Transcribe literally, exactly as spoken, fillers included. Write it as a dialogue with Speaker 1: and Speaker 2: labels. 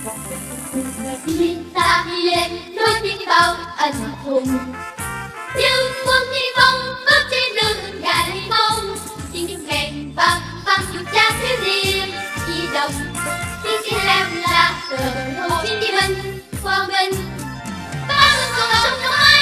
Speaker 1: Đi ta đi lên nối tiếng bao anh hùng, như quân đi phong bước trên đường dài mông. Tiếng kèn vang vang dù cha thiếu niên di động, tiếng chỉ em là cờ Hồ Chí Minh, Quang Minh. Ba người còn sống trong ai